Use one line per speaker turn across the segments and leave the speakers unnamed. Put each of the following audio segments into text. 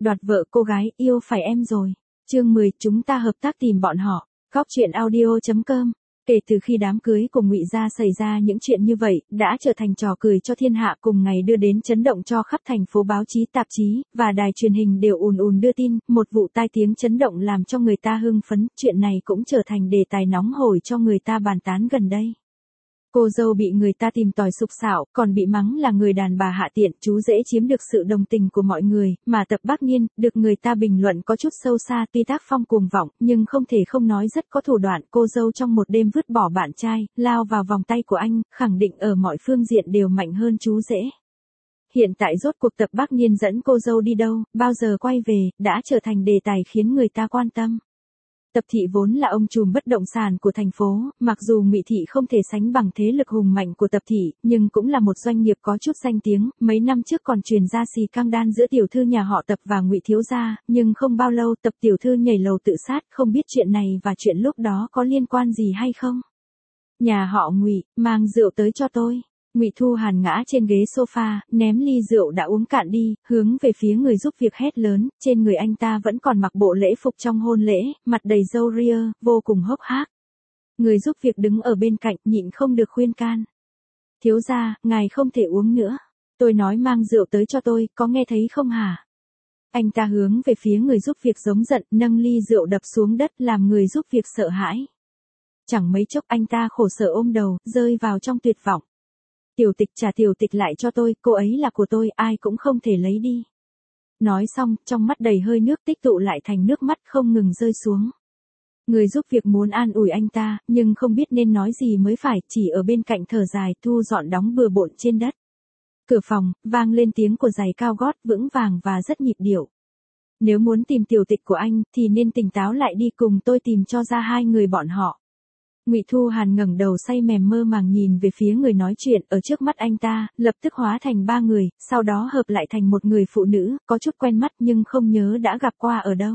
Đoạt vợ cô gái, yêu phải em rồi. Chương 10, chúng ta hợp tác tìm bọn họ. Góc truyện audio.com. Kể từ khi đám cưới của Ngụy gia xảy ra những chuyện như vậy, đã trở thành trò cười cho thiên hạ, cùng ngày đưa đến chấn động cho khắp thành phố, báo chí, tạp chí và đài truyền hình đều ùn ùn đưa tin, một vụ tai tiếng chấn động làm cho người ta hưng phấn, chuyện này cũng trở thành đề tài nóng hổi cho người ta bàn tán gần đây. Cô dâu bị người ta tìm tòi sục sạo, còn bị mắng là người đàn bà hạ tiện, chú dễ chiếm được sự đồng tình của mọi người, mà Tập Bác Nhiên, được người ta bình luận có chút sâu xa, tuy tác phong cuồng vọng, nhưng không thể không nói rất có thủ đoạn. Cô dâu trong một đêm vứt bỏ bạn trai, lao vào vòng tay của anh, khẳng định ở mọi phương diện đều mạnh hơn chú rể. Hiện tại rốt cuộc Tập Bác Nhiên dẫn cô dâu đi đâu, bao giờ quay về, đã trở thành đề tài khiến người ta quan tâm. Tập Thị vốn là ông trùm bất động sản của thành phố, mặc dù Ngụy Thị không thể sánh bằng thế lực hùng mạnh của Tập Thị, nhưng cũng là một doanh nghiệp có chút danh tiếng, mấy năm trước còn truyền ra xì căng đan giữa tiểu thư nhà họ Tập và Ngụy thiếu gia, nhưng không bao lâu Tập tiểu thư nhảy lầu tự sát, không biết chuyện này và chuyện lúc đó có liên quan gì hay không. Nhà họ Ngụy, mang rượu tới cho tôi. Ngụy Thu Hàn ngã trên ghế sofa, ném ly rượu đã uống cạn đi, hướng về phía người giúp việc hét lớn, trên người anh ta vẫn còn mặc bộ lễ phục trong hôn lễ, mặt đầy râu ria, vô cùng hốc hác. Người giúp việc đứng ở bên cạnh, nhịn không được khuyên can. Thiếu gia, ngài không thể uống nữa. Tôi nói mang rượu tới cho tôi, có nghe thấy không hả? Anh ta hướng về phía người giúp việc giống giận, nâng ly rượu đập xuống đất làm người giúp việc sợ hãi. Chẳng mấy chốc anh ta khổ sở ôm đầu, rơi vào trong tuyệt vọng. Tiểu Tịch, trả tiểu Tịch lại cho tôi, cô ấy là của tôi, ai cũng không thể lấy đi. Nói xong, trong mắt đầy hơi nước tích tụ lại thành nước mắt không ngừng rơi xuống. Người giúp việc muốn an ủi anh ta, nhưng không biết nên nói gì mới phải, chỉ ở bên cạnh thở dài, thu dọn đóng bừa bộn trên đất. Cửa phòng, vang lên tiếng của giày cao gót, vững vàng và rất nhịp điệu. Nếu muốn tìm tiểu Tịch của anh, thì nên tỉnh táo lại đi, cùng tôi tìm cho ra hai người bọn họ. Ngụy Thu Hàn ngẩng đầu say mềm mơ màng nhìn về phía người nói chuyện, ở trước mắt anh ta, lập tức hóa thành ba người, sau đó hợp lại thành một người phụ nữ, có chút quen mắt nhưng không nhớ đã gặp qua ở đâu.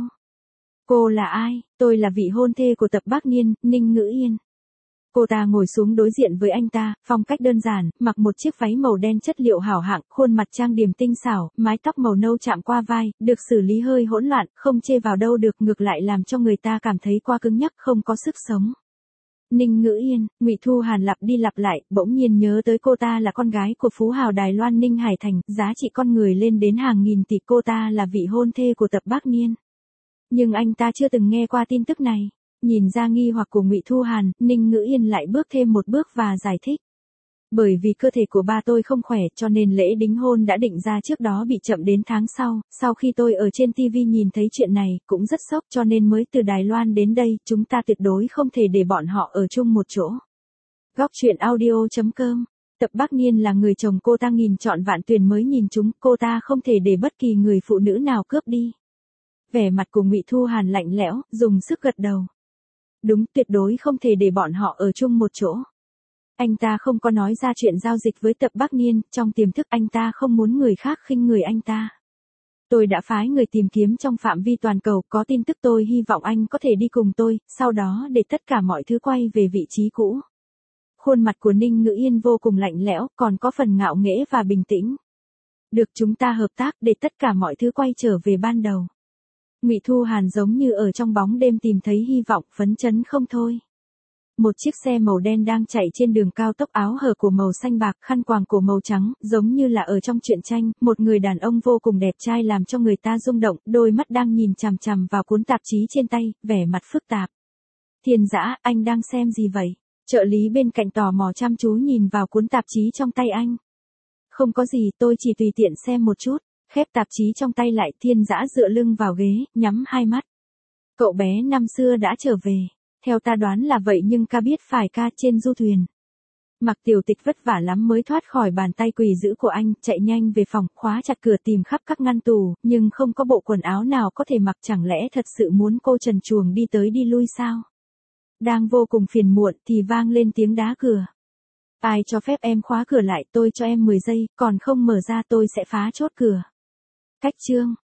Cô là ai? Tôi là vị hôn thê của Tập Bác Nhiên, Ninh Ngữ Yên. Cô ta ngồi xuống đối diện với anh ta, phong cách đơn giản, mặc một chiếc váy màu đen chất liệu hảo hạng, khuôn mặt trang điểm tinh xảo, mái tóc màu nâu chạm qua vai, được xử lý hơi hỗn loạn, không chê vào đâu được, ngược lại làm cho người ta cảm thấy quá cứng nhắc, không có sức sống. Ninh Ngữ Yên, Ngụy Thu Hàn lặp đi lặp lại, bỗng nhiên nhớ tới cô ta là con gái của phú hào Đài Loan Ninh Hải Thành, giá trị con người lên đến hàng nghìn tỷ, cô ta là vị hôn thê của Tập Bác Nhiên. Nhưng anh ta chưa từng nghe qua tin tức này. Nhìn ra nghi hoặc của Ngụy Thu Hàn, Ninh Ngữ Yên lại bước thêm một bước và giải thích. Bởi vì cơ thể của ba tôi không khỏe cho nên lễ đính hôn đã định ra trước đó bị chậm đến tháng sau khi tôi ở trên TV nhìn thấy chuyện này, cũng rất sốc cho nên mới từ Đài Loan đến đây, chúng ta tuyệt đối không thể để bọn họ ở chung một chỗ. Góc truyện audio.com. Tập Bác Nhiên là người chồng cô ta nghìn chọn vạn tuyển mới nhìn chúng, cô ta không thể để bất kỳ người phụ nữ nào cướp đi. Vẻ mặt của Ngụy Thu Hàn lạnh lẽo, dùng sức gật đầu. Đúng, tuyệt đối không thể để bọn họ ở chung một chỗ. Anh ta không có nói ra chuyện giao dịch với Tập Bác Nhiên, trong tiềm thức anh ta không muốn người khác khinh người anh ta. Tôi đã phái người tìm kiếm trong phạm vi toàn cầu, có tin tức, tôi hy vọng anh có thể đi cùng tôi, sau đó để tất cả mọi thứ quay về vị trí cũ. Khuôn mặt của Ninh Ngữ Yên vô cùng lạnh lẽo, còn có phần ngạo nghễ và bình tĩnh. Được, chúng ta hợp tác để tất cả mọi thứ quay trở về ban đầu. Ngụy Thu Hàn giống như ở trong bóng đêm tìm thấy hy vọng, phấn chấn không thôi. Một chiếc xe màu đen đang chạy trên đường cao tốc, áo hở của màu xanh bạc, khăn quàng cổ màu trắng, giống như là ở trong truyện tranh, một người đàn ông vô cùng đẹp trai làm cho người ta rung động, đôi mắt đang nhìn chằm chằm vào cuốn tạp chí trên tay, vẻ mặt phức tạp. Thiên Dã, anh đang xem gì vậy? Trợ lý bên cạnh tò mò chăm chú nhìn vào cuốn tạp chí trong tay anh. Không có gì, tôi chỉ tùy tiện xem một chút. Khép tạp chí trong tay lại, Thiên Dã dựa lưng vào ghế, nhắm hai mắt. Cậu bé năm xưa đã trở về. Theo ta đoán là vậy, nhưng ca biết phải ca trên du thuyền. Mặc Tiểu Tịch vất vả lắm mới thoát khỏi bàn tay quỳ dữ của anh, chạy nhanh về phòng, khóa chặt cửa, tìm khắp các ngăn tủ, nhưng không có bộ quần áo nào có thể mặc, chẳng lẽ thật sự muốn cô trần truồng đi tới đi lui sao? Đang vô cùng phiền muộn thì vang lên tiếng đá cửa. Ai cho phép em khóa cửa lại, tôi cho em 10 giây, còn không mở ra tôi sẽ phá chốt cửa. Cách chương.